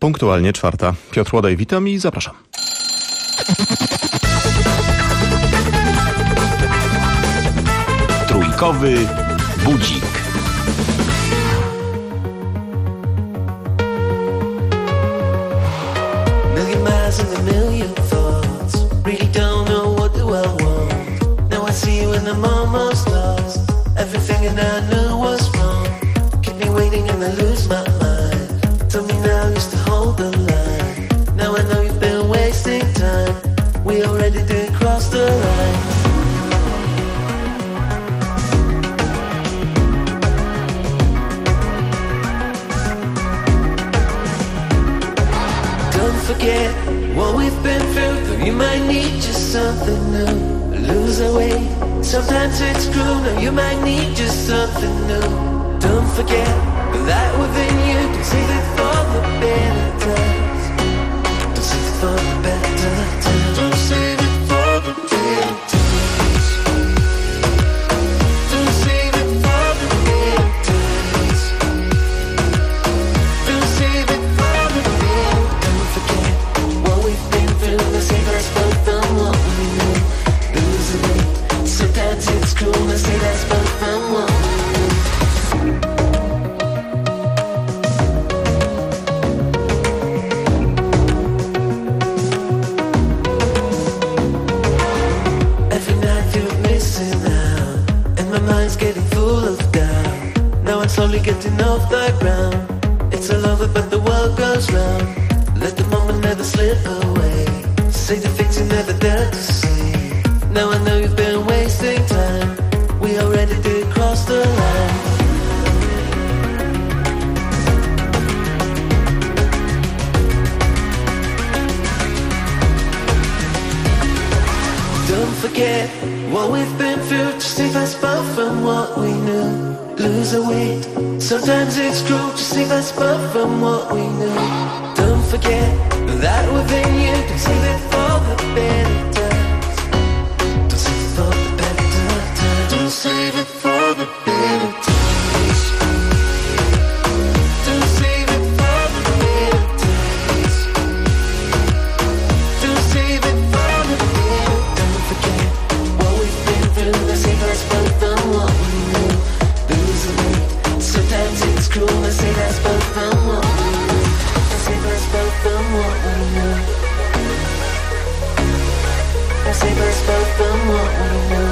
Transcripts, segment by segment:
Punktualnie 4. Piotr Łodaj, witam i zapraszam. Trójkowy budzik. Million miles and a million thoughts. Really don't know what do I want. Now I see you and I'm almost lost. Everything and I knew was wrong. Keep me waiting and I lose my mind. Tell me now, used to hold the line. Now I know you've been wasting time. We already did cross the line. Don't forget what we've been through. Though you might need just something new. Lose our way. Sometimes it's cruel. No, you might need just something new. Don't forget that within you can save it for the better times. Don't save it for the better times. Don't save it for the better times. Don't save it for the better times. Don't save it for the better. Don't forget what we've been through. Let's save us both from what we knew. Lose the way. Sometimes it's cruel. Let's save us both from what we knew. Slowly getting off the ground. It's all over but the world goes round. Let the moment never slip away. Say the things you never dared to say. Now I know you've been wasting time. We already did cross the line. Don't forget what we've been through. Just save us both from what we knew. Lose a weight. Sometimes it's cruel to save us both from what we knew. Don't forget that within you can save it for the better times. Don't save it for the better times. Don't save it for the better times. Don't save it for the better times. Don't save it for the better. Don't forget what we've been through. Let's save us both from what we knew. Sometimes it's cruel to say that's both from what we knew. I say that's both from what we knew. I say that's both from what we knew.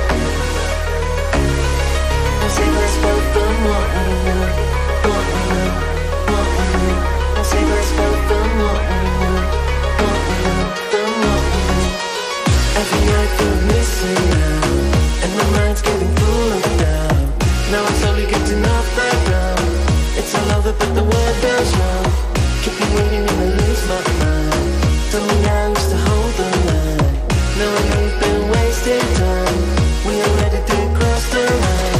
I say that's both from what we knew. What we knew, what we knew. I say that's both from what we knew. What we knew, from what we knew. Every night we're missing out, and my mind's getting full of doubt. Now I'm slowly getting off the ground. It's all over but the world goes round. Keep me waiting and I lose my mind. Tell me now who's to hold the line. Now I know you've been wasting time. We already did cross the line.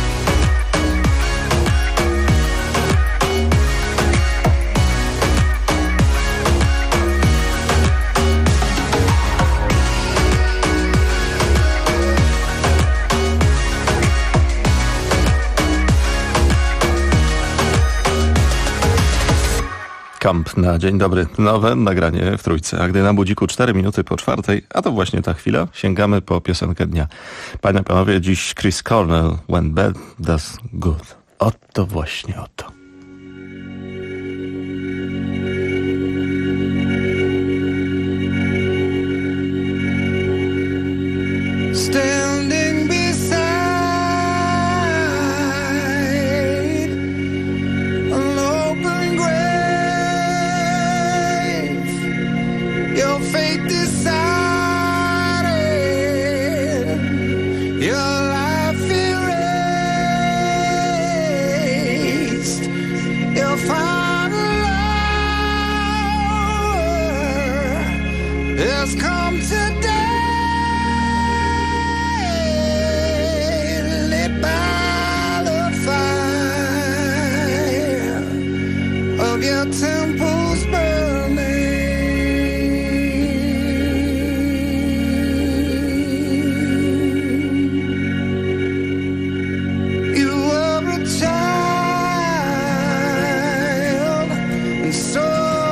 Kamp na dzień dobry. Nowe nagranie w Trójce. A gdy na budziku 4 minuty po 4, a to właśnie ta chwila, sięgamy po piosenkę dnia. Panie i panowie, dziś Chris Cornell, When Bad Does Good. Oto właśnie oto. Standing beside an open grave, your fate decided, your life erased, your final hour has come today. Your temples burning. You were a child, and so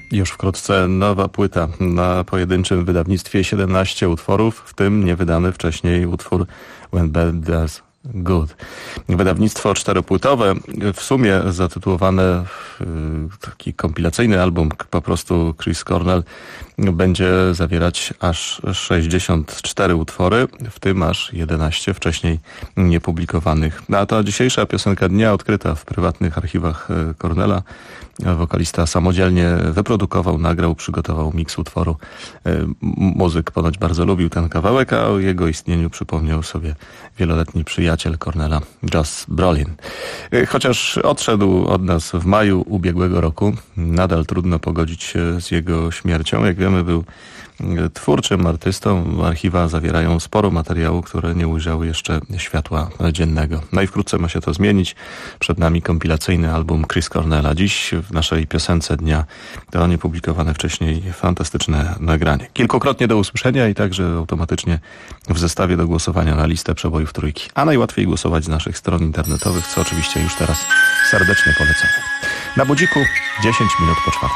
Już wkrótce nowa płyta na pojedynczym wydawnictwie, 17 utworów, w tym niewydany wcześniej utwór When Bad Does Good. Wydawnictwo 4-płytowe, w sumie zatytułowane taki kompilacyjny album, po prostu Chris Cornell, będzie zawierać aż 64 utwory, w tym aż 11 wcześniej niepublikowanych. A ta dzisiejsza piosenka dnia, odkryta w prywatnych archiwach Cornella. Wokalista samodzielnie wyprodukował, nagrał, przygotował miks utworu. Muzyk ponoć bardzo lubił ten kawałek, a o jego istnieniu przypomniał sobie wieloletni przyjaciel Cornella, Josh Brolin. Chociaż odszedł od nas w maju ubiegłego roku, nadal trudno pogodzić się z jego śmiercią. Jak wiemy, był twórczym artystą. Archiwa zawierają sporo materiału, które nie ujrzały jeszcze światła dziennego. No i wkrótce ma się to zmienić. Przed nami kompilacyjny album Chris Cornella. Dziś w naszej piosence dnia to niepublikowane wcześniej fantastyczne nagranie. Kilkukrotnie do usłyszenia i także automatycznie w zestawie do głosowania na listę przebojów trójki. A najłatwiej głosować z naszych stron internetowych, co oczywiście już teraz serdecznie polecamy. Na budziku 10 minut po 4.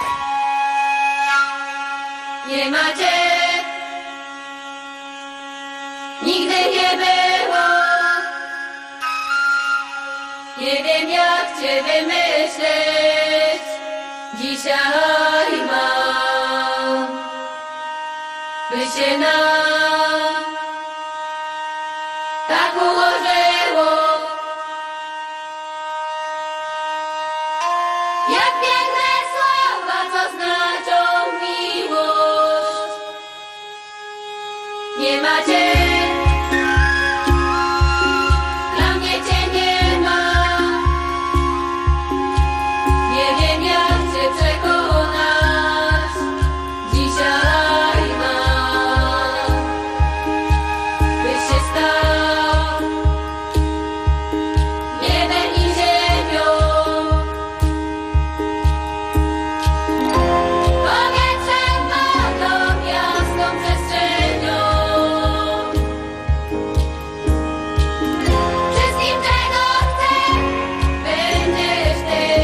Nie ma cię, nigdy nie było. Nie wiem jak cię wymyśleć, dzisiaj mam, by się nam tak ułożyło. Jak piękne słowa, co znaczą miłość. Nie ma cię, dla mnie cię nie ma. Nie wiem jak cię przekonać, dzisiaj mam, byś się stał niebem i ziemią. Powietrzem, wodą, jasną przestrzenią. Wszystkim czego chcę, będziesz ty.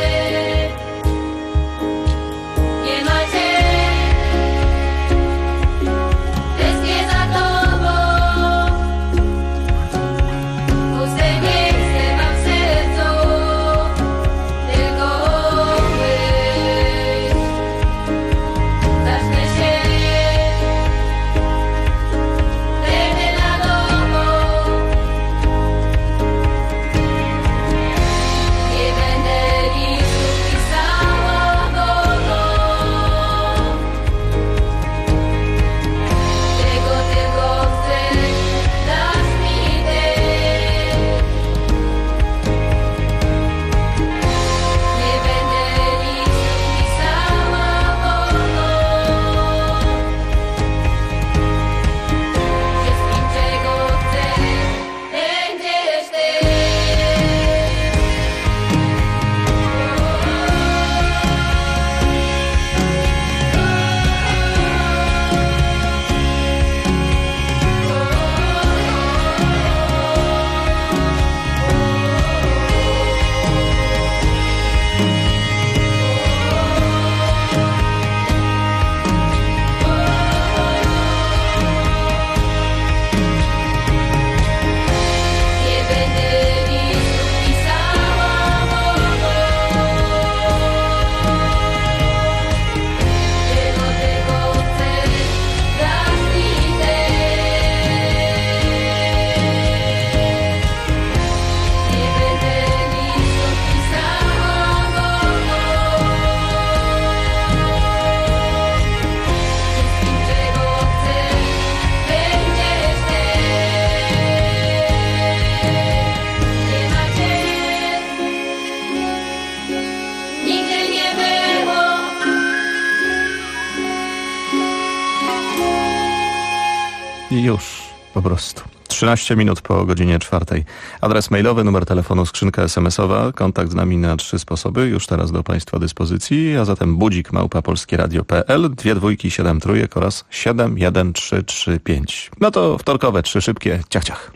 Nie ma cię, tęsknię za tobą. Puste miejsce mam w sercu, tylko myśl. Zacznę się wtedy na nowo. Nie będę listów pisała wodą. Czego tylko chcesz, dasz mi ty. Nie będę listów pisała wodą. Wszystkim czego chcesz, będziesz ty. Nie będę listów pisała wodą. Czego tylko chcesz, dasz mi ty. Nie będę listów pisała wodą. Wszystkim czego chcesz, będziesz ty. Nie ma cię, nigdy nie było. I już, po prostu. 13 minut po godzinie 4. Adres mailowy, numer telefonu, skrzynka SMS-owa, kontakt z nami na 3 sposoby, już teraz do Państwa dyspozycji, a zatem budzik@polskieradio.pl, 2 dwójki, 7 trójek oraz 71335. No to wtorkowe, 3 szybkie, ciach, ciach.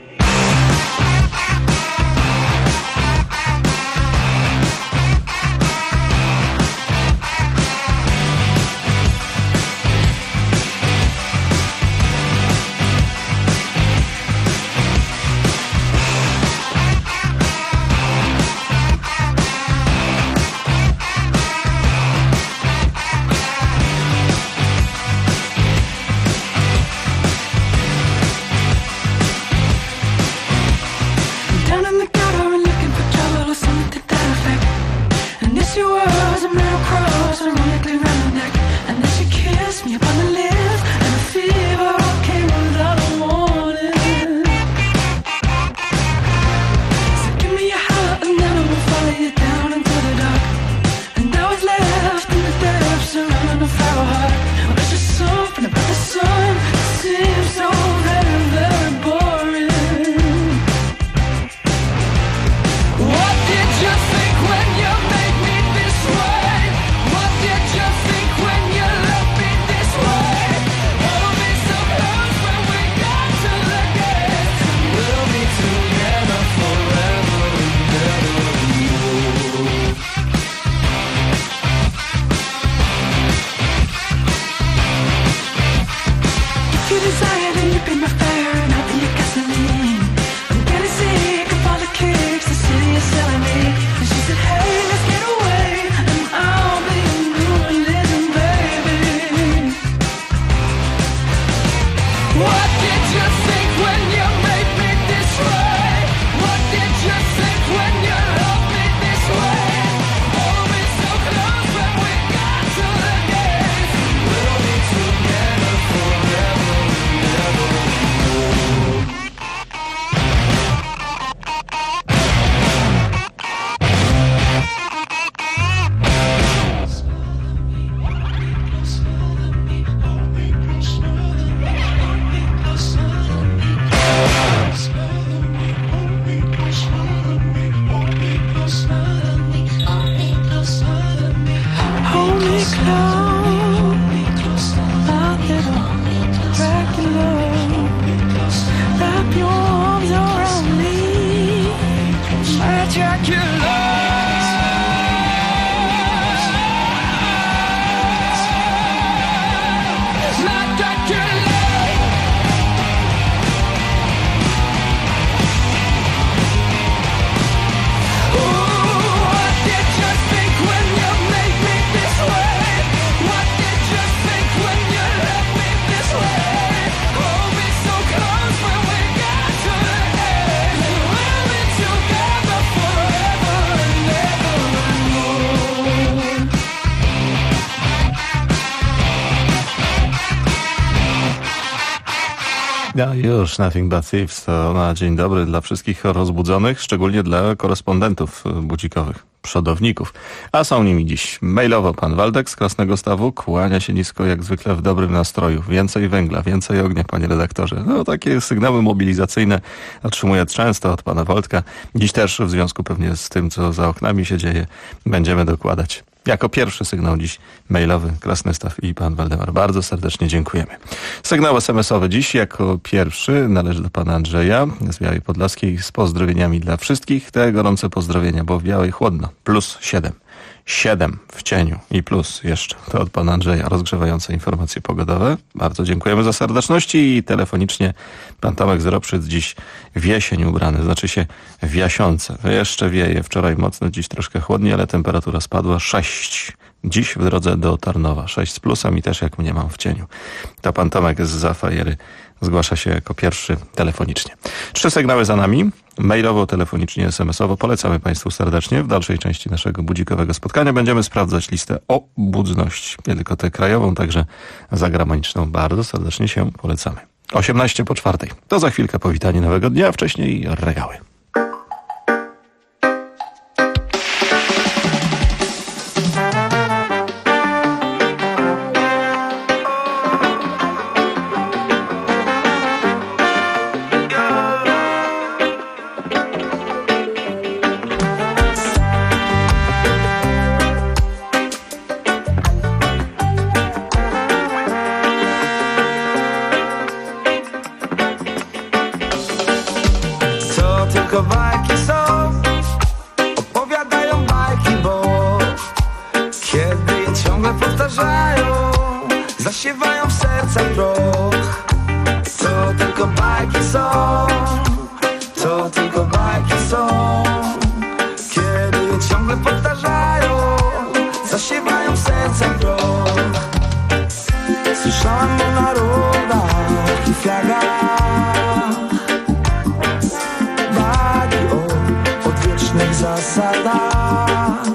Ja już, Nothing But Thieves to na dzień dobry dla wszystkich rozbudzonych, szczególnie dla korespondentów budzikowych, przodowników. A są nimi dziś mailowo pan Waldek z Krasnego Stawu, kłania się nisko jak zwykle w dobrym nastroju. Więcej węgla, więcej ognia, panie redaktorze. No takie sygnały mobilizacyjne otrzymuję często od pana Waldka. Dziś też w związku pewnie z tym, co za oknami się dzieje, będziemy dokładać. Jako pierwszy sygnał dziś mailowy Krasny Staw i pan Waldemar. Bardzo serdecznie dziękujemy. Sygnał SMS-owy dziś jako pierwszy należy do pana Andrzeja z Białej Podlaskiej z pozdrowieniami dla wszystkich. Te gorące pozdrowienia, bo w Białej chłodno. +7. 7 w cieniu i plus jeszcze. To od pana Andrzeja rozgrzewające informacje pogodowe. Bardzo dziękujemy za serdeczności i telefonicznie pan Tomek z Ropszyc dziś w jesień ubrany, znaczy się w jasiące. Jeszcze wieje, wczoraj mocno, dziś troszkę chłodniej, ale temperatura spadła 6. Dziś w drodze do Tarnowa 6 z plusem i też jak mnie mam w cieniu. To pan Tomek z Zafajery zgłasza się jako pierwszy telefonicznie. 3 sygnały za nami. Mailowo, telefonicznie, SMS-owo. Polecamy państwu serdecznie. W dalszej części naszego budzikowego spotkania będziemy sprawdzać listę obudności. Nie tylko tę krajową, także zagraniczną. Bardzo serdecznie się polecamy. 4:18. To za chwilkę powitanie nowego dnia, a wcześniej regały. Bajki są, opowiadają bajki, bo kiedy je ciągle powtarzają, zasiewają w sercach proch. To tylko bajki są, to tylko bajki są. Kiedy je ciągle powtarzają, zasiewają w sercach proch. Słyszałem o narodach i flagach, zasadach.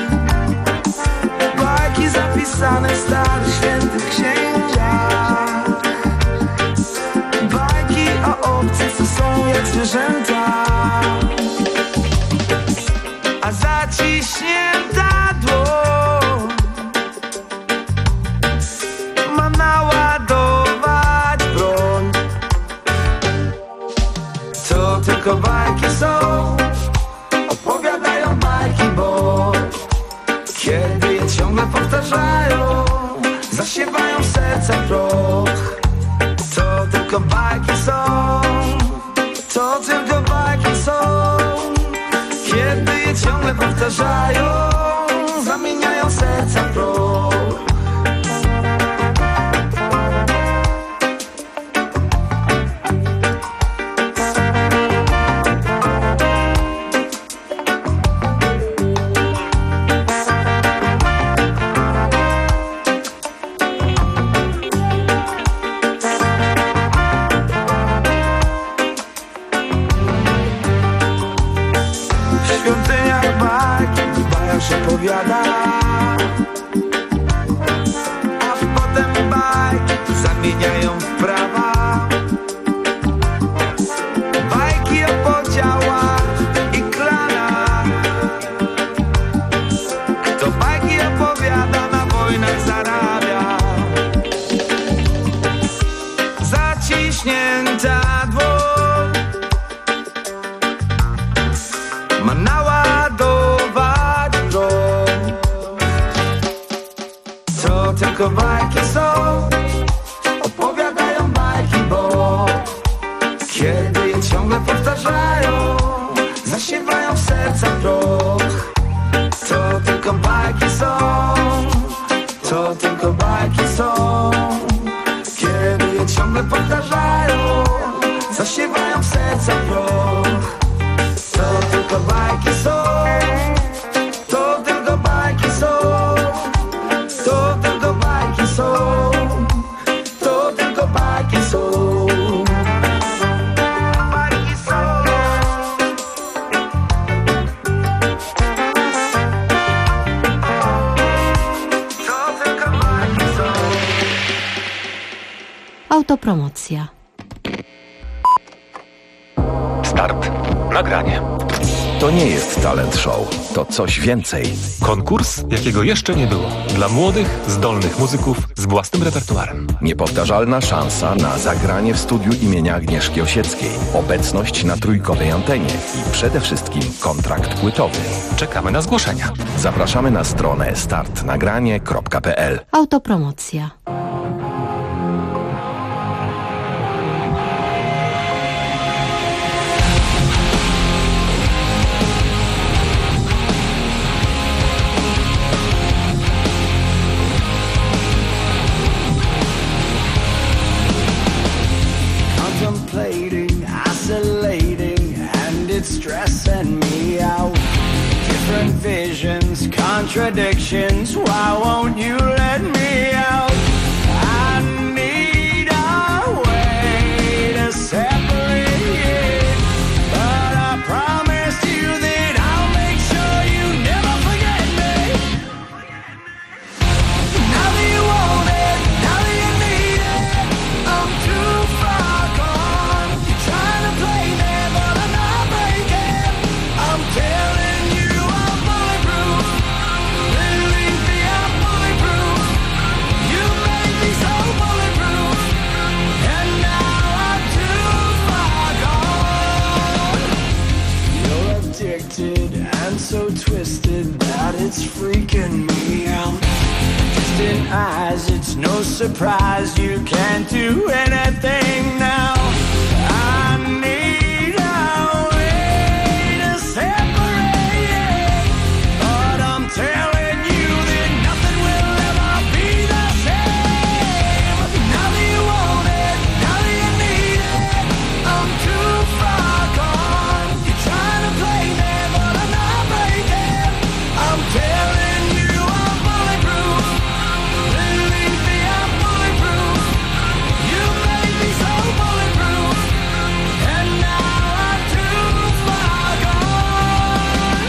Bajki zapisane w starych, świętych księciach. Bajki o obcych, co są jak zwierzęta. A zaciśnięta dłoń ma naładować broń. To tylko bajki są, opowiadają bajki, bo kiedy je ciągle powtarzają, zasiewają w sercach proch. To tylko bajki są, to tylko bajki są. Kiedy je ciągle powtarzają, zamieniają serca w proch. Opowiada, a potem bajki zamieniają w prawa. Bajki o podziałach i klanach. Kto bajki opowiada, na wojnach zarabia. Zaciśnięta dłoń ma naładować. To tylko bajki są, opowiadają bajki, bo kiedy je ciągle powtarzają, zasiewają w sercach proch. To tylko bajki są, to tylko bajki są. Kiedy je ciągle powtarzają, zasiewają w sercach proch. To tylko bajki są, to tylko bajki są. To tylko bajki są, to tylko bajki są. Bajki są. To tylko bajki są. Autopromocja. Start. Nagranie. To nie jest talent show, to coś więcej. Konkurs, jakiego jeszcze nie było. Dla młodych, zdolnych muzyków z własnym repertuarem. Niepowtarzalna szansa na zagranie w studiu imienia Agnieszki Osieckiej, obecność na trójkowej antenie i przede wszystkim kontrakt płytowy. Czekamy na zgłoszenia. Zapraszamy na stronę startnagranie.pl. Autopromocja. Contemplating, isolating, and it's stressing me out. Different visions, contradictions, why won't you let me out? I need a way to separate, but I promise you that I'll make sure you never forget me. Now that you want it, now that you need it, I'm too far gone. You're trying to play me, but I'm not breaking. I'm telling you I'm bulletproof. Believe me, I'm bulletproof. You made me so bulletproof, and now I'm too far gone. You're addicted and so twisted that it's freaking me out. Distant eyes, it's no surprise you can't do anything now. I need a way to separate, but I'm telling you that nothing will ever be the same. Now that you want it, now that you need it, I'm too far gone. You're trying to play me, but I'm not breaking. I'm telling you I'm bulletproof. Believe me, I'm bulletproof. You made me so bulletproof, and now I'm too far gone.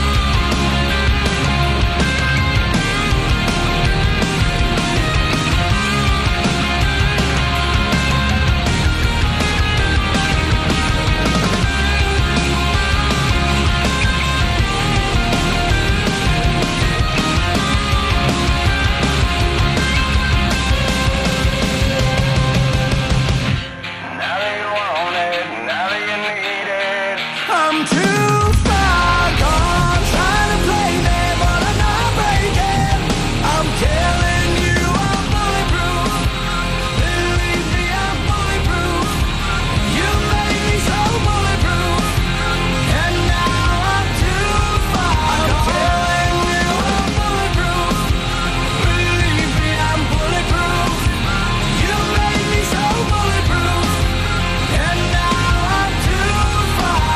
Now that you want it, now that you need it, I'm too far gone. Trying to play me, but I'm not breaking. I'm telling you I'm bulletproof. Believe me, I'm bulletproof. You made me so bulletproof, and now I'm too far gone. I'm telling you I'm bulletproof. Believe me, I'm bulletproof. You made me so bulletproof, and now I'm too far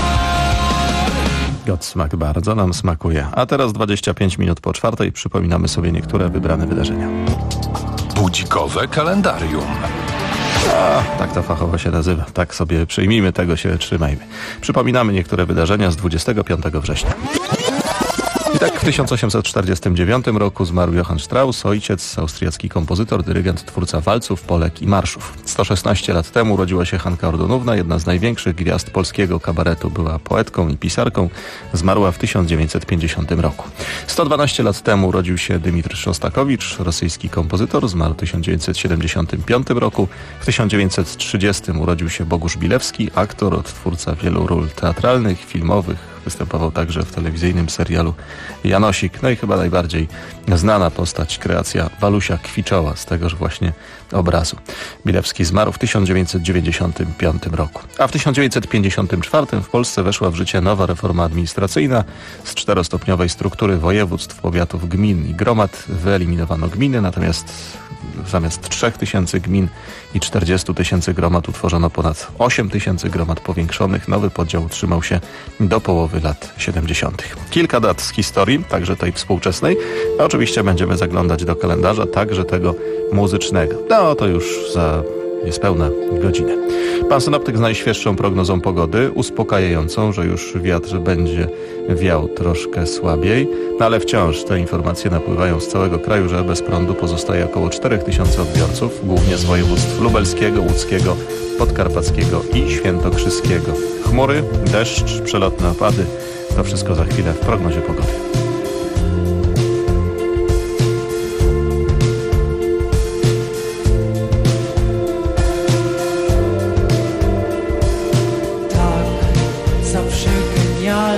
gone. Godsmack bardzo nam smakuje. A teraz 25 minut po 4:00 przypominamy sobie niektóre wybrane wydarzenia. Budzikowe kalendarium. Tak to fachowo się nazywa. Tak sobie przyjmijmy, tego się trzymajmy. Przypominamy niektóre wydarzenia z 25 września. I tak w 1849 roku zmarł Johann Strauss, ojciec, austriacki kompozytor, dyrygent, twórca walców, polek i marszów. 116 lat temu urodziła się Hanka Ordonówna, jedna z największych gwiazd polskiego kabaretu. Była poetką i pisarką, zmarła w 1950 roku. 112 lat temu urodził się Dymitr Szostakowicz, rosyjski kompozytor, zmarł w 1975 roku. W 1930 urodził się Bogusz Bilewski, aktor, odtwórca wielu ról teatralnych, filmowych. Występował także w telewizyjnym serialu Janosik. No i chyba najbardziej znana postać, kreacja Walusia Kwiczoła z tegoż właśnie obrazu. Bilewski zmarł w 1995 roku. A w 1954 w Polsce weszła w życie nowa reforma administracyjna. Z 4-stopniowej struktury województw, powiatów, gmin i gromad wyeliminowano gminy, natomiast zamiast 3000 gmin i 40 000 gromad utworzono ponad 8 000 gromad powiększonych. Nowy podział utrzymał się do połowy lat 70. Kilka dat z historii, także tej współczesnej, a oczywiście będziemy zaglądać do kalendarza, także tego muzycznego. No to już za niespełna godzinę. Pan synoptyk z najświeższą prognozą pogody, uspokajającą, że już wiatr będzie wiał troszkę słabiej, no ale wciąż te informacje napływają z całego kraju, że bez prądu pozostaje około 4000 odbiorców, głównie z województw lubelskiego, łódzkiego, podkarpackiego i świętokrzyskiego. Chmury, deszcz, przelotne opady, to wszystko za chwilę w prognozie pogody. Zawsze genialny,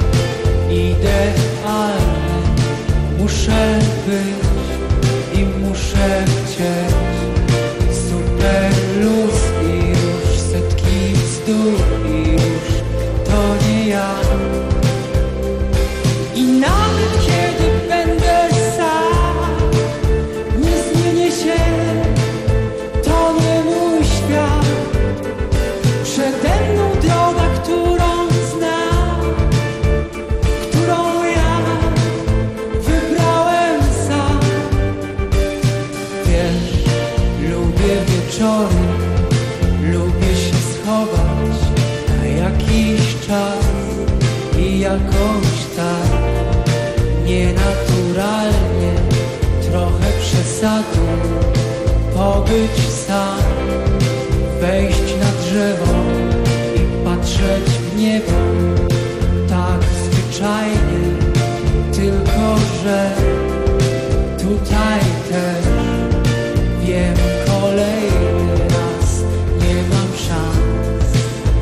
idealny, muszę być i muszę chcieć. Super luz i już setki bzdur i już to nie ja. I nawet kiedy będę sam, nie zmienię się, to nie mój świat. Przede mną droga, którą znam, którą ja wybrałem sam. Wiesz, lubię wieczory, lubię się schować na jakiś czas i jakoś tak nienaturalnie, trochę przesadą, pobyć sam, wejść na drzewo i patrzeć w niebo, tak zwyczajnie, tylko że tutaj też wiem kolejny raz, nie mam szans.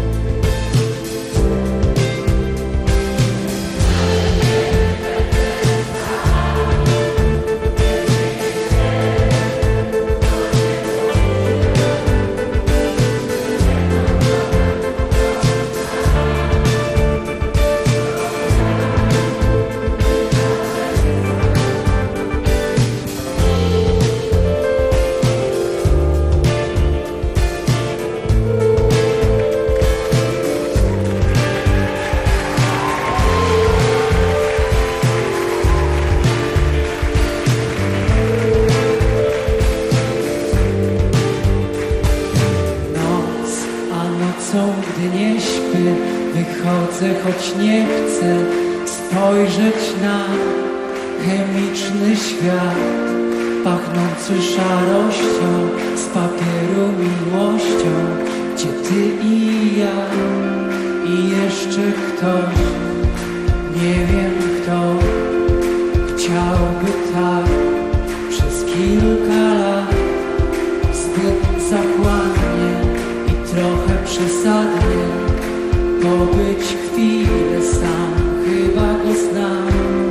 Gdy nie śpię, wychodzę, choć nie chcę spojrzeć na chemiczny świat, pachnący szarością, z papieru miłością, gdzie ty i ja i jeszcze ktoś, nie wiem kto, chciałby tak przez kilka lat, zbyt zachłannie i trochę przesadnie, pobyć chwilę sam, chyba go znam.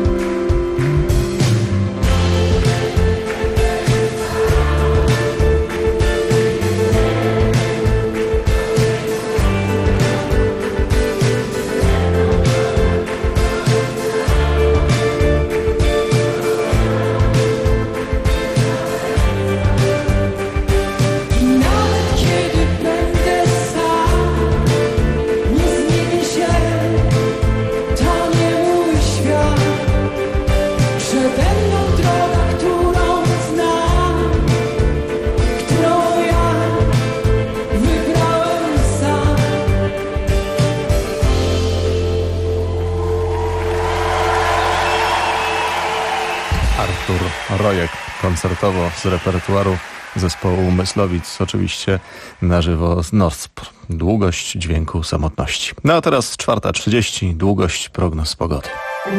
Rojek koncertowo z repertuaru zespołu Myslowic, oczywiście na żywo z Northport. Długość dźwięku samotności. No a teraz 4:30, długość prognoz pogody.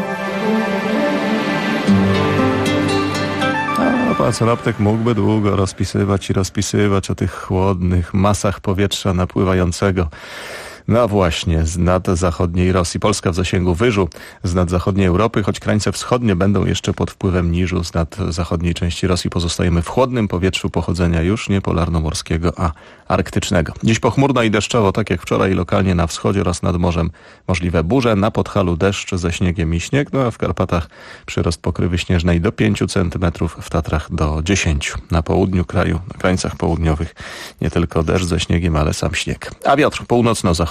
A pan synoptyk mógłby długo rozpisywać o tych chłodnych masach powietrza napływającego. No właśnie, z nad zachodniej Rosji. Polska w zasięgu wyżu z nad zachodniej Europy, choć krańce wschodnie będą jeszcze pod wpływem niżu. Z nad zachodniej części Rosji pozostajemy w chłodnym powietrzu pochodzenia już nie polarnomorskiego, a arktycznego. Dziś pochmurno i deszczowo, tak jak wczoraj, lokalnie na wschodzie oraz nad morzem możliwe burze. Na Podhalu deszcz ze śniegiem i śnieg, no a w Karpatach przyrost pokrywy śnieżnej do 5 cm, w Tatrach do 10. Na południu kraju, na krańcach południowych nie tylko deszcz ze śniegiem, ale sam śnieg. A wiatr północno-zachodni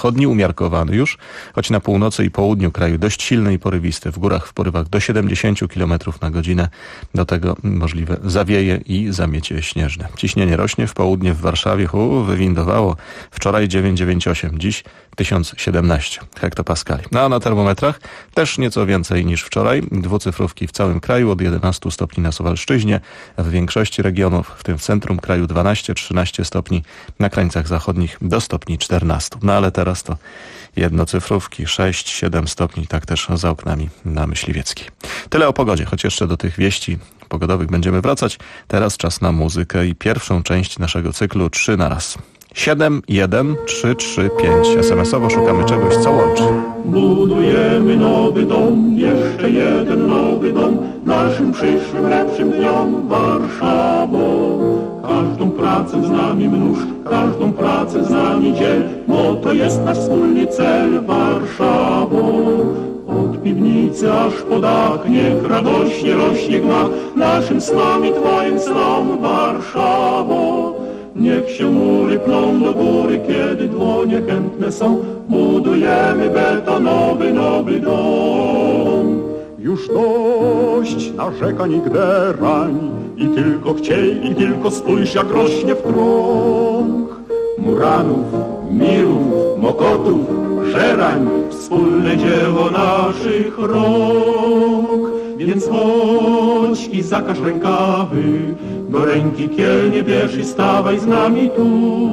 zachodni umiarkowany już, choć na północy i południu kraju dość silny i porywisty. W górach w porywach do 70 km na godzinę. Do tego możliwe zawieje i zamiecie śnieżne. Ciśnienie rośnie, w południe w Warszawie wywindowało wczoraj 9,98, dziś 1017 hektopaskali. No a na termometrach też nieco więcej niż wczoraj. Dwucyfrówki w całym kraju, od 11 stopni na Suwalszczyźnie, w większości regionów, w tym w centrum kraju 12-13 stopni, na krańcach zachodnich do stopni 14. No ale teraz to jednocyfrówki, 6-7 stopni, tak też za oknami na Myśliwieckiej. Tyle o pogodzie, choć jeszcze do tych wieści pogodowych będziemy wracać. Teraz czas na muzykę i pierwszą część naszego cyklu 3 na raz. 7, 1, 3, 3, 5. SMS-owo szukamy czegoś, co łączy. Budujemy nowy dom, jeszcze jeden nowy dom, naszym przyszłym, lepszym dniom Warszawą. Każdą pracę z nami mnóż, każdą pracę z nami dziel, bo to jest nasz wspólny cel Warszawą. Od piwnicy aż po dach, niech radośnie rośnie gmach, naszym snom i twoim snom Warszawą. Niech się mury pną do góry, kiedy dłonie chętne są, budujemy betonowy nowy dom. Już dość narzekań i gderań, i tylko chciej, i tylko spójrz, jak rośnie w krąg. Muranów, mirów, mokotów, żerań, wspólne dzieło naszych rąk. Więc chodź i zakaż rękawy, do ręki kielnie bierz i stawaj z nami tu,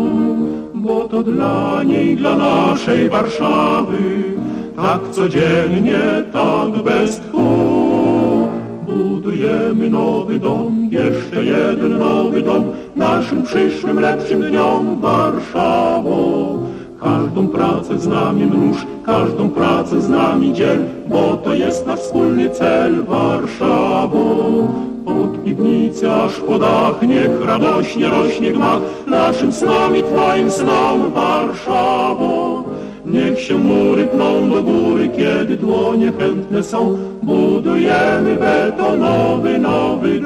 bo to dla niej, dla naszej Warszawy, tak codziennie, tak bez tchu. Budujemy nowy dom, jeszcze jeden nowy dom, naszym przyszłym, lepszym dniom Warszawą. Każdą pracę z nami mnóż, każdą pracę z nami dziel, bo to jest nasz wspólny cel Warszawą. Od piwnicy aż po dach, niech radośnie rośnie gmach, naszym snom i twoim snom Warszawą. Niech się mury pną do góry, kiedy dłonie chętne są, budujemy betonowy nowy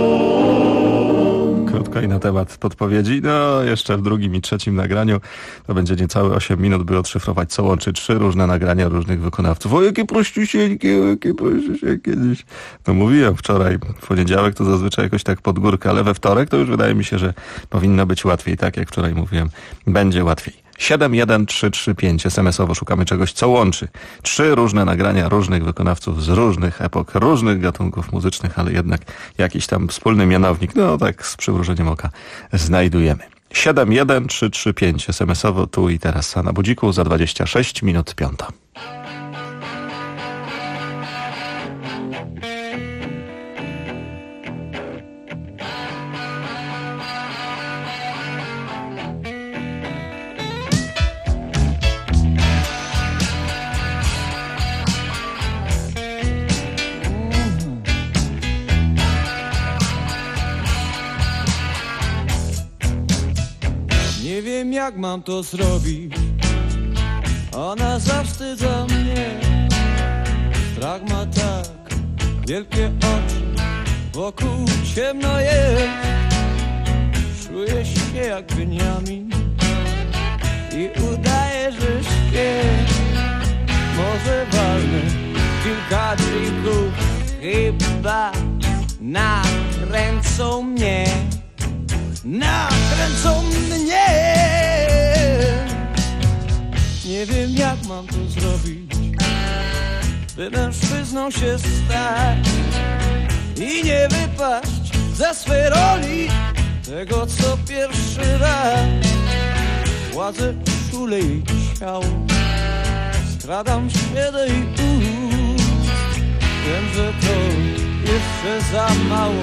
dom. Krótko i na temat podpowiedzi. No, jeszcze w drugim i trzecim nagraniu to będzie niecałe 8 minut, by odszyfrować, co łączy 3 różne nagrania różnych wykonawców. O, jakie prościusieńkie dziś. No mówiłem wczoraj, w poniedziałek to zazwyczaj jakoś tak pod górkę, ale we wtorek to już wydaje mi się, że powinno być łatwiej. Tak jak wczoraj mówiłem, będzie łatwiej. 71335 SMS-owo szukamy czegoś, co łączy 3 różne nagrania różnych wykonawców z różnych epok, różnych gatunków muzycznych, ale jednak jakiś tam wspólny mianownik, no tak z przymrużeniem oka znajdujemy. 71335 SMS-owo tu i teraz, a na budziku za 26 minut 5. Nie wiem, jak mam to zrobić, ona zawstydza mnie. Strach ma tak wielkie oczy, wokół ciemno jest. Czuję się jak Beniamin i udaję, że śpię. Może walnę kilka drinków, chyba nakręcą mnie. Nakręcą mnie. Nie wiem, jak mam to zrobić, by mężczyzną się stać i nie wypaść ze swej roli tego, co pierwszy raz. Władzę czule jej ciało, skradam się do jej ust. Wiem, że to jeszcze za mało,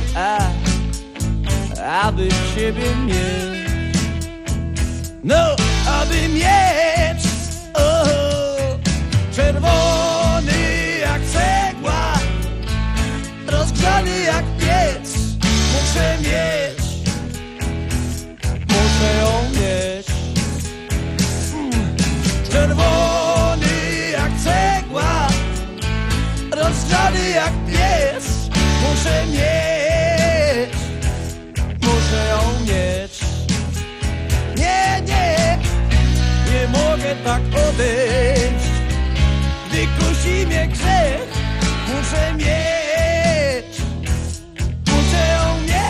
aby ciebie mieć. No, aby mieć czerwony jak cegła, rozgrzany jak piec. Muszę mieć, muszę ją mieć. Czerwony jak cegła, rozgrzany jak piec. Muszę mieć, muszę ją mieć. Nie, nie, nie mogę tak być. Gdy kusi mnie grzech, muszę mieć, muszę ją mieć.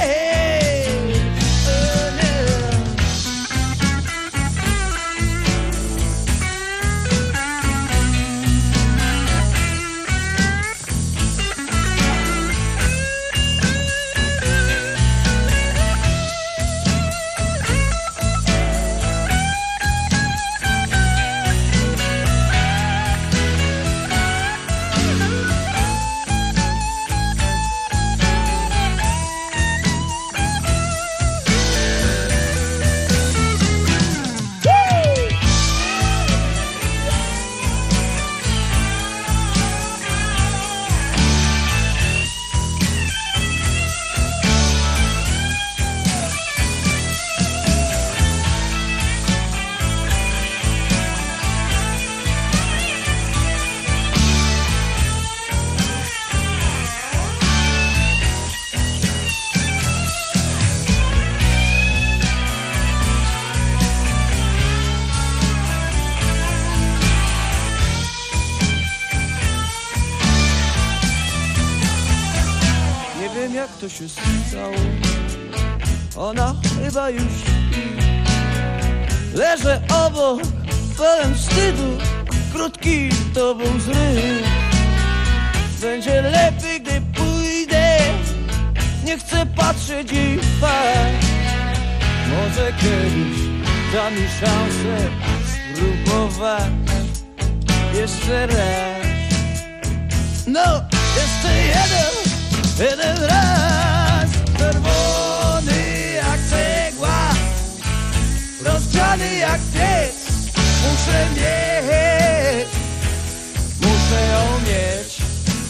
Jak to się stało, ona chyba już śpi. Leżę obok, pełen wstydu, krótki to był zryw. Będzie lepiej, gdy pójdę, nie chcę patrzeć jej w twarz. Może kiedyś da mi szansę spróbować jeszcze raz. No, jeszcze jeden raz. Czerwony jak cegła, rozgrzany jak piec. Muszę mieć, muszę ją mieć.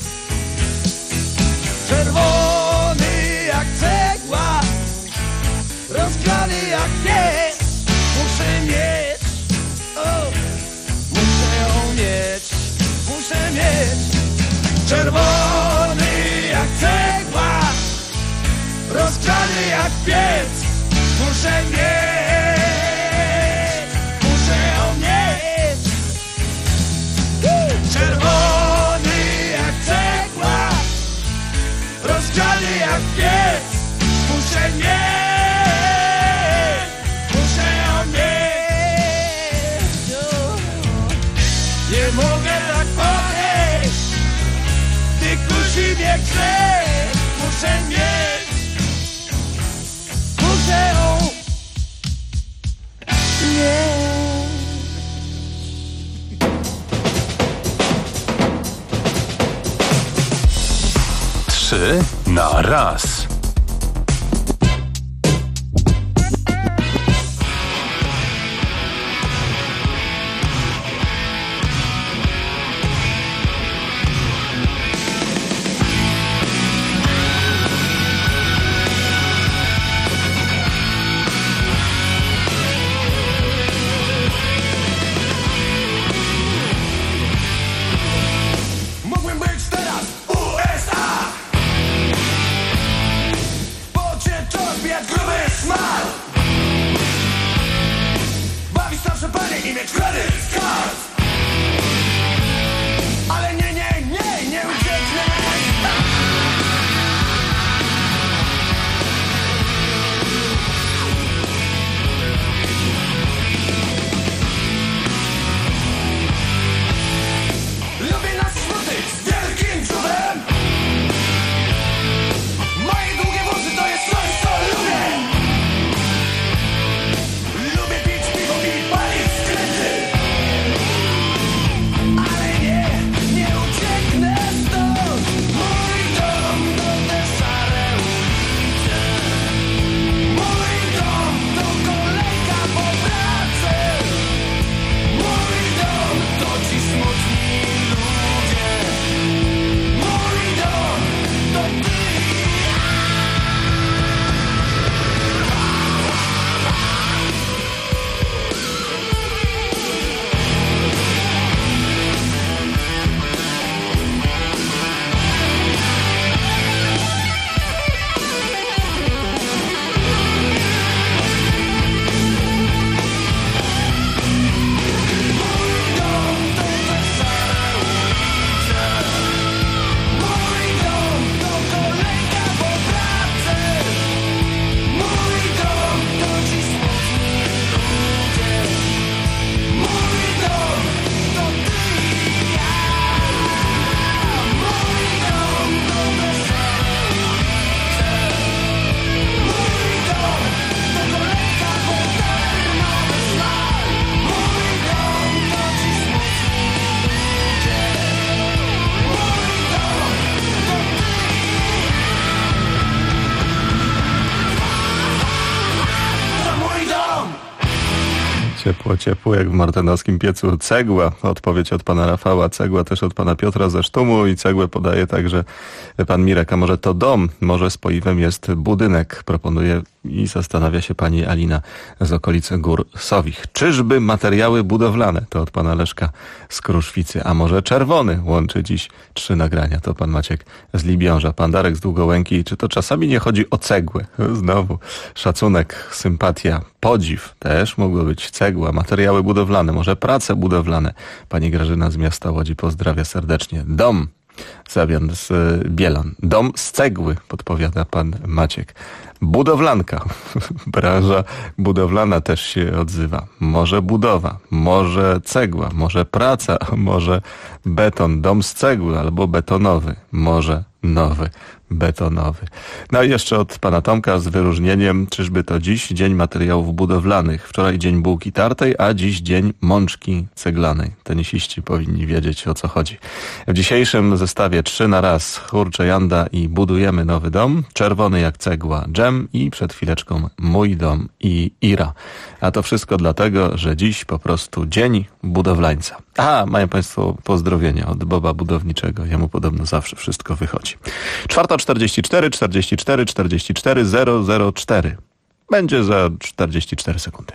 Czerwony jak cegła, rozgrzany jak piec. Muszę mieć, muszę ją mieć, muszę mieć. Czerwony jak cegła, rozgrzany jak piec. Muszę mieć, muszę ją mieć. Czerwony jak cegła, rozgrzany jak piec. Muszę mieć, muszę ją mieć. Nie mogę tak podejść, gdy kusi mnie grzech. Muszę mieć, muszę ją mieć. 3 na raz. Mógłbym być teraz w USA. Ciepło, ciepło, jak w martenowskim piecu. Cegła, odpowiedź od pana Rafała, cegła też od pana Piotra ze Sztumu i cegłę podaje także pan Mirek. A może to dom, może spoiwem jest budynek, proponuje i zastanawia się pani Alina z okolicy Gór Sowich. Czyżby materiały budowlane? To od pana Leszka z Kruszwicy. A może czerwony? Łączy dziś 3 nagrania. To pan Maciek z Libiąża, pan Darek z Długołęki. Czy to czasami nie chodzi o cegłę? Znowu szacunek, sympatia, podziw. Też mogło być cegła, materiały budowlane, może prace budowlane. Pani Grażyna z miasta Łodzi pozdrawia serdecznie. Dom. Zawian z Bielan. Dom z cegły, podpowiada pan Maciek. Budowlanka. Branża budowlana też się odzywa. Może budowa, może cegła, może praca, może beton. Dom z cegły albo betonowy. Może nowy, betonowy. No i jeszcze od pana Tomka z wyróżnieniem, czyżby to dziś Dzień Materiałów Budowlanych. Wczoraj Dzień Bułki Tartej, a dziś Dzień Mączki Ceglanej. Tenisiści powinni wiedzieć, o co chodzi. W dzisiejszym zestawie 3 na raz chór Janda i Budujemy Nowy Dom, Czerwony jak cegła Dżem i przed chwileczką Mój Dom i Ira. A to wszystko dlatego, że dziś po prostu Dzień Budowlańca. A, mają państwo pozdrowienia od Boba Budowniczego. Jemu podobno zawsze wszystko wychodzi. 4:44, 44, 44, 004. Będzie za 44 sekundy.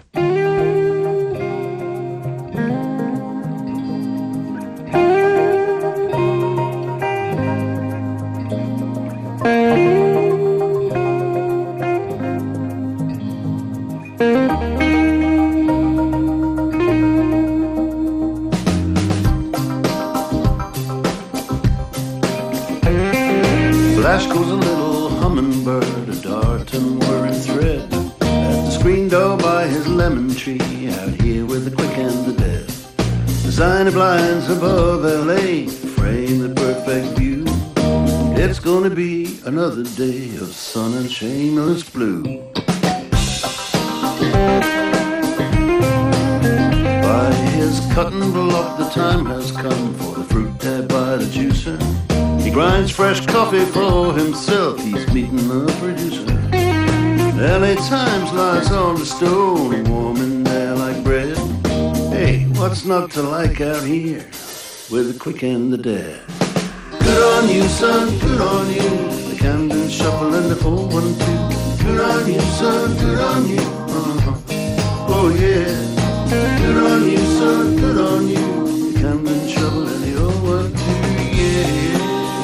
Flash goes a little hummingbird, a dart and whirring thread. At the screen door by his lemon tree, out here with the quick and the dead. Designer blinds above LA, frame the perfect view. It's gonna be another day of sun and shameless blue. By his cutting block, the time has come for the fruit tab by the juicer. He grinds fresh coffee for himself, he's meeting the producer. LA Times lies on the stone, warm in there like bread. Hey, what's not to like out here with the quick and the dead? Good on you, son, good on you. The Camden Shuffle and the 412. Good on you, son, good on you. Oh yeah. Good on you, son, good on you. The Camden Shuffle and the 012. Yeah.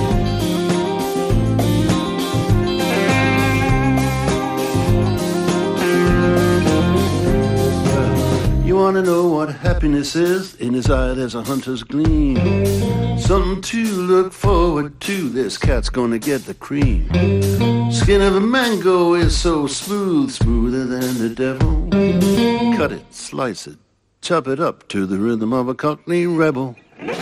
You wanna know what happiness is? In his eye there's a hunter's gleam. Something to look forward to. This cat's gonna get the cream. Skin of a mango is so smooth, smoother than the devil. Cut it, slice it, chop it up to the rhythm of a Cockney rebel.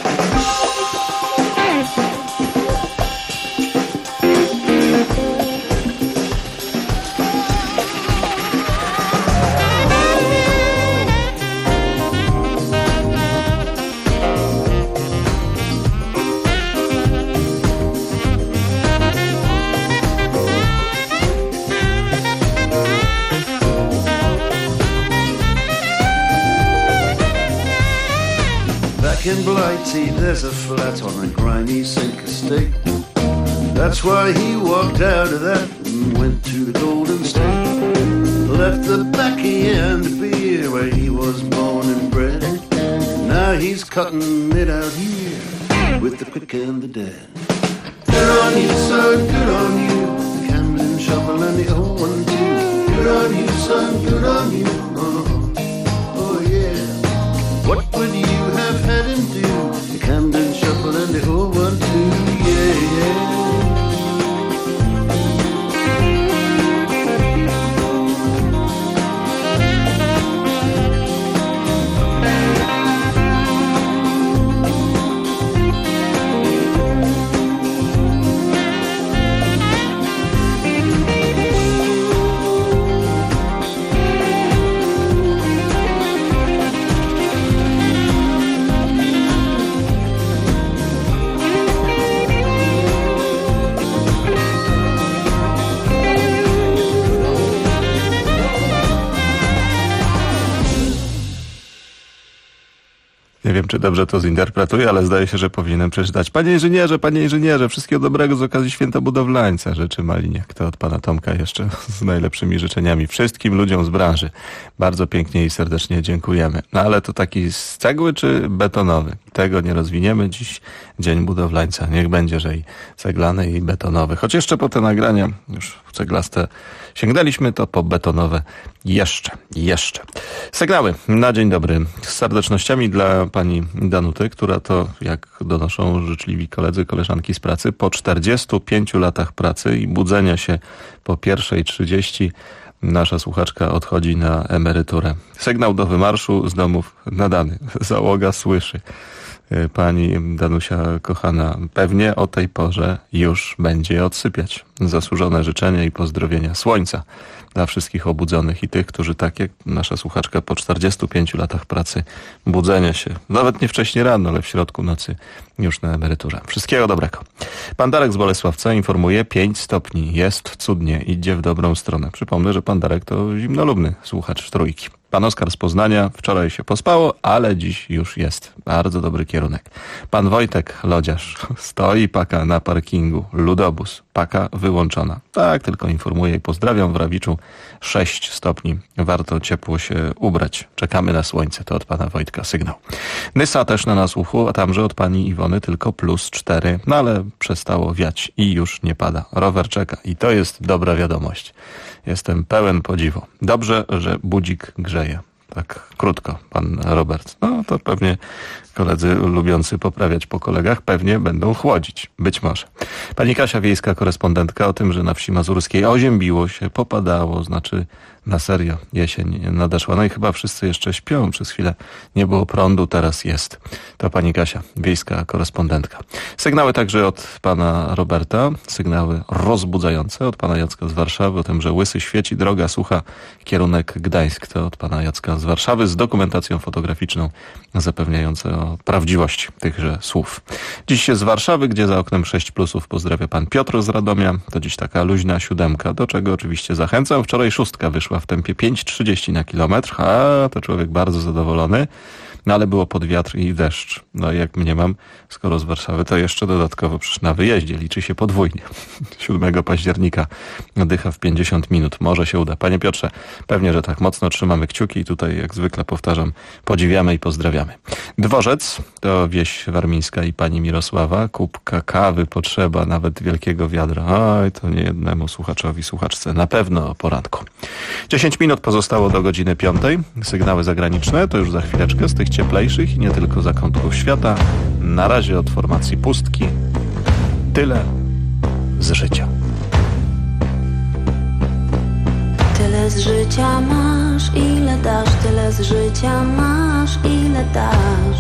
In Blighty, there's a flat on a grimy sink estate. That's why he walked out of that and went to the Golden State. Left the baccy and the beer where he was born and bred. Now he's cutting it out here with the quick and the dead. Good on you, son, good on you. The Camden Shuffle and the 012. Good on you, son, good on you. Oh yeah. What would you have had him do? The Camden Shuffle and the 012, yeah, yeah. Nie wiem, czy dobrze to zinterpretuję, ale zdaje się, że powinienem przeczytać: panie inżynierze, wszystkiego dobrego z okazji Święta Budowlańca. Życzy Maliniak. To od pana Tomka jeszcze z najlepszymi życzeniami wszystkim ludziom z branży. Bardzo pięknie i serdecznie dziękujemy. No ale to taki z cegły czy betonowy? Tego nie rozwiniemy. Dziś Dzień Budowlańca. Niech będzie, że i ceglany i betonowy. Choć jeszcze po te nagrania już w ceglaste sięgnęliśmy, to po betonowe jeszcze. Sygnały na dzień dobry. Z serdecznościami dla pani Danuty, która to, jak donoszą życzliwi koledzy, koleżanki z pracy, po 45 latach pracy i budzenia się po 1:30 nasza słuchaczka odchodzi na emeryturę. Sygnał do wymarszu z domów nadany. Załoga słyszy. Pani Danusia kochana pewnie o tej porze już będzie odsypiać. Zasłużone życzenia i pozdrowienia słońca dla wszystkich obudzonych i tych, którzy tak jak nasza słuchaczka po 45 latach pracy, budzenia się, nawet nie wcześnie rano, ale w środku nocy już na emeryturze. Wszystkiego dobrego. Pan Darek z Bolesławca informuje: 5 stopni. Jest cudnie, idzie w dobrą stronę. Przypomnę, że pan Darek to zimnolubny słuchacz Trójki. Pan Oskar z Poznania: wczoraj się pospało, ale dziś już jest. Bardzo dobry kierunek. Pan Wojtek, lodziarz: stoi paka na parkingu. Ludobus. Paka wyłączona. Tak, tylko informuję i pozdrawiam. W Rawiczu 6 stopni. Warto ciepło się ubrać. Czekamy na słońce. To od pana Wojtka sygnał. Nysa też na nas uchu, a tamże od pani Iwony tylko +4. No ale przestało wiać i już nie pada. Rower czeka i to jest dobra wiadomość. Jestem pełen podziwu. Dobrze, że budzik grzeje. Tak krótko, pan Robert. No to pewnie koledzy lubiący poprawiać po kolegach pewnie będą chłodzić. Być może. Pani Kasia, wiejska korespondentka, o tym, że na wsi mazurskiej oziębiło się, popadało, znaczy na serio jesień nadeszła. No i chyba wszyscy jeszcze śpią. Przez chwilę nie było prądu, teraz jest. To pani Kasia, wiejska korespondentka. Sygnały także od pana Roberta, sygnały rozbudzające od pana Jacka z Warszawy, o tym, że łysy świeci, droga sucha, kierunek Gdańsk. To od pana Jacka z Warszawy z dokumentacją fotograficzną zapewniającą o prawdziwość tychże słów. Dziś jest z Warszawy, gdzie za oknem 6+. Pozdrawia pan Piotr z Radomia. To dziś taka luźna 7, do czego oczywiście zachęcam. Wczoraj 6 wyszła w tempie 5,30 na kilometr. A to człowiek bardzo zadowolony. No ale było pod wiatr i deszcz. No i jak mniemam, skoro z Warszawy, to jeszcze dodatkowo przecież na wyjeździe liczy się podwójnie. 7 października dycha w 50 minut. Może się uda. Panie Piotrze, pewnie, że tak. Mocno trzymamy kciuki i tutaj, jak zwykle powtarzam, podziwiamy i pozdrawiamy. Dworzec to wieś warmińska i pani Mirosława. Kubka kawy potrzeba, nawet wielkiego wiadra. Oj, to nie jednemu słuchaczowi, słuchaczce na pewno o poranku. 10 minut pozostało do godziny 5. Sygnały zagraniczne to już za chwileczkę z tych cieplejszych i nie tylko zakątków świata. Na razie od formacji Pustki. Tyle z życia. Tyle z życia masz, ile dasz. Tyle z życia masz, ile dasz.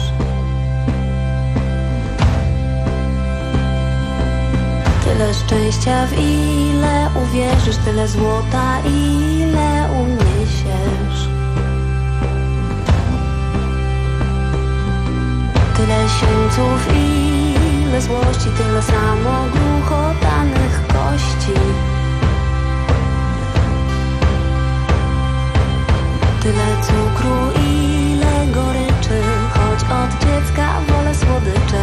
Tyle szczęścia, w ile uwierzysz. Tyle złota, ile uniesiesz. Tyle świńców, ile złości. Tyle samo gruchotanych kości. Tyle cukru, ile goryczy. Choć od dziecka wolę słodycze.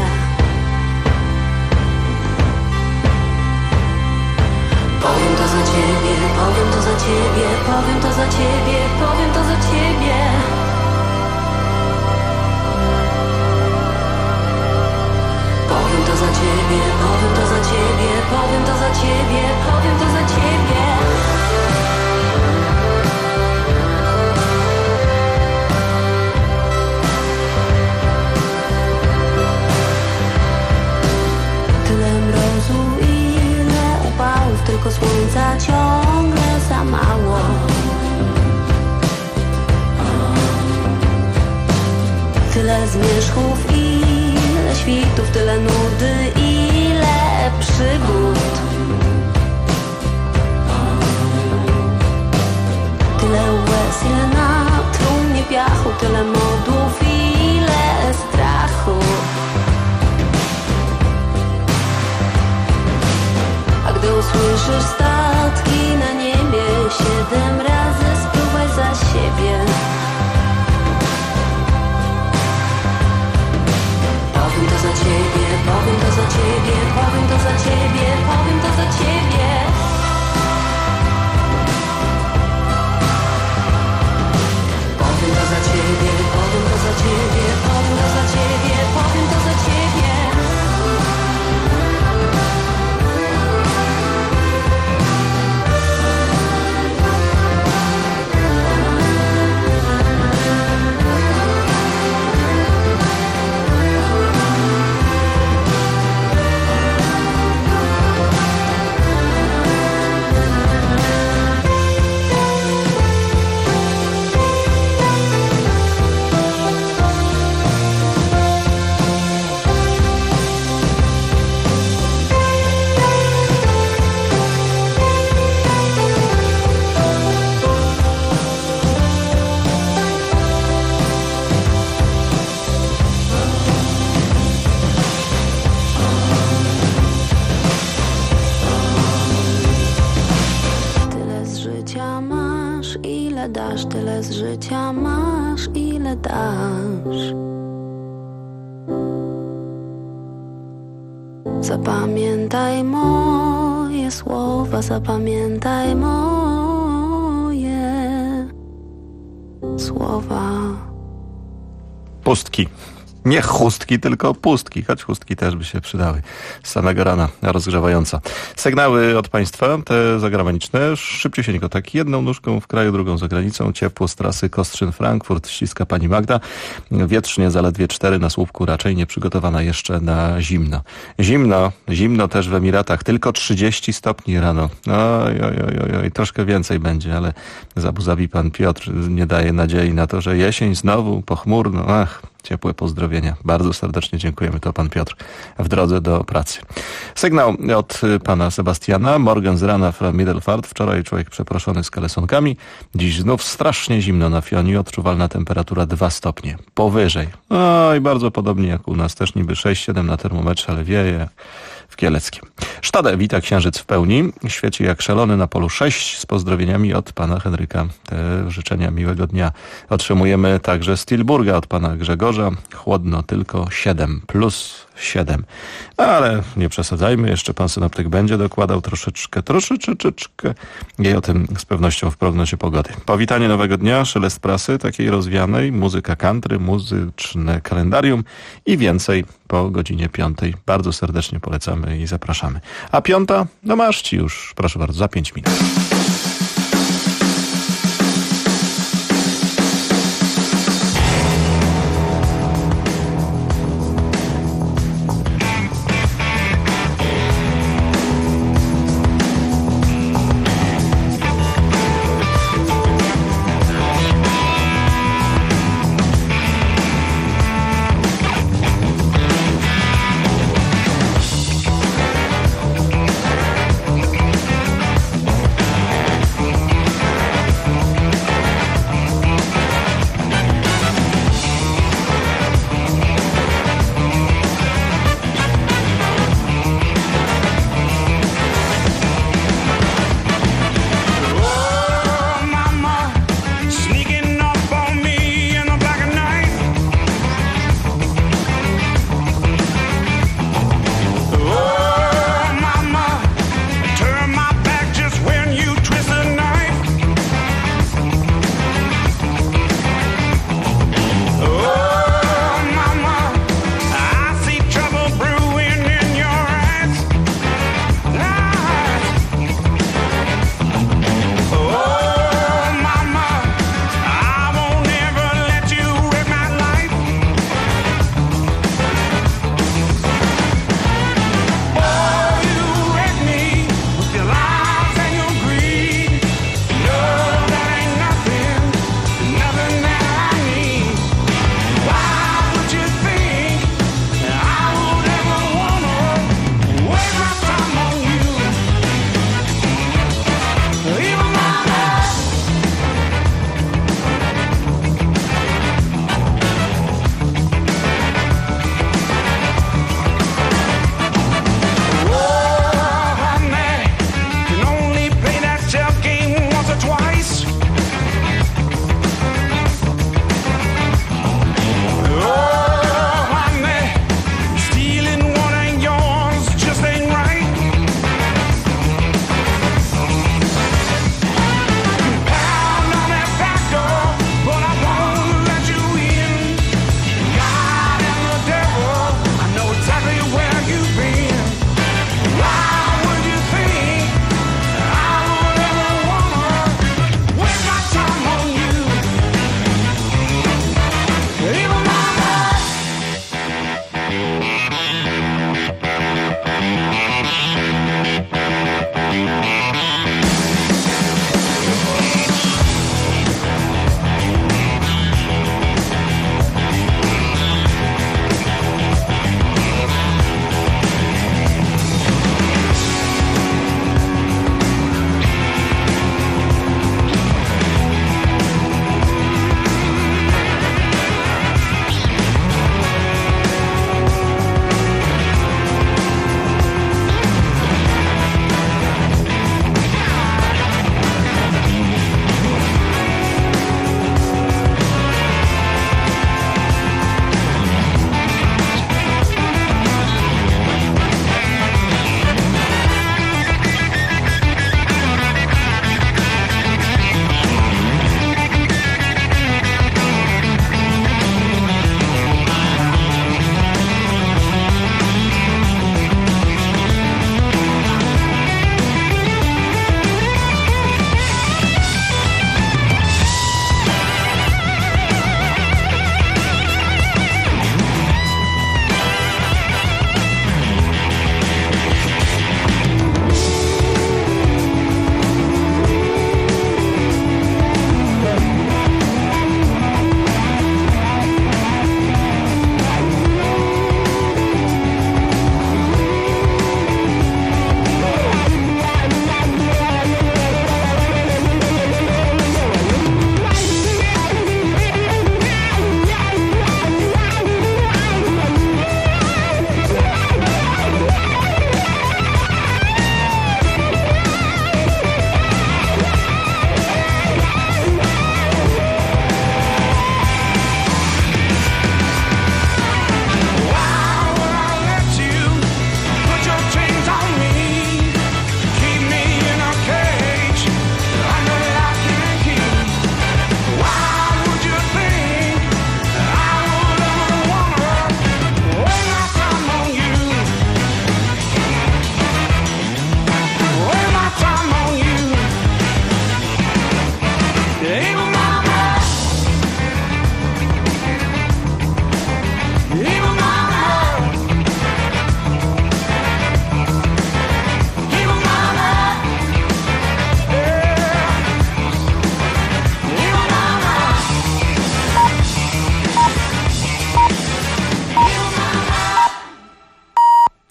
Powiem to za ciebie, powiem to za ciebie, powiem to za ciebie, powiem to za ciebie. Powiem to za ciebie, powiem to za ciebie, powiem to za ciebie, powiem to za ciebie. Tyle mrozu, ile upałów, tylko słońca ciągle za mało. Tyle zmierzchów, ile świtów, tyle nudy, ile przygód. Tyle łez, ile na trumnie piachu, tyle modów, ile strachu. A gdy usłyszysz statki na niebie, 7 razy spróbuj za siebie. ile dasz, tyle z życia masz, ile dasz. Zapamiętaj moje słowa, zapamiętaj moje słowa. Pustki. Nie chustki, tylko pustki, choć chustki też by się przydały. Z samego rana rozgrzewająca. Sygnały od Państwa, te zagraniczne, szybciusieńko, tak jedną nóżką w kraju, drugą za granicą. Ciepło z trasy Kostrzyn-Frankfurt, ściska pani Magda. Wietrznie zaledwie 4 na słupku, raczej nieprzygotowana jeszcze na zimno. Zimno też w Emiratach, tylko 30 stopni rano. Oj, troszkę więcej będzie, ale z Abu Zabi pan Piotr nie daje nadziei na to, że jesień znowu pochmurno. Ciepłe pozdrowienia. Bardzo serdecznie dziękujemy. To pan Piotr w drodze do pracy. Sygnał od pana Sebastiana. Morgen z rana from Middelfart. Wczoraj człowiek przeproszony z kalesonkami. Dziś znów strasznie zimno na Fioni. Odczuwalna temperatura 2 stopnie. Powyżej. I bardzo podobnie jak u nas. Też niby 6-7 na termometrze, ale wieje w Kieleckiem. Sztadę wita księżyc w pełni. Świeci jak szalony na polu 6 z pozdrowieniami od pana Henryka. Te życzenia miłego dnia otrzymujemy także z Tilburga od pana Grzegorza. Chłodno tylko 7 plus 7. Ale nie przesadzajmy, jeszcze pan synoptyk będzie dokładał troszeczkę i o tym z pewnością w prognozie pogody. Powitanie nowego dnia, szelest prasy takiej rozwianej, muzyka country, muzyczne kalendarium i więcej po godzinie 5. Bardzo serdecznie polecamy i zapraszamy. A 5? No masz ci już, proszę bardzo, za 5 minut.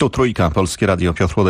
Tu Trójka, Polskie Radio, Piotr Łodej.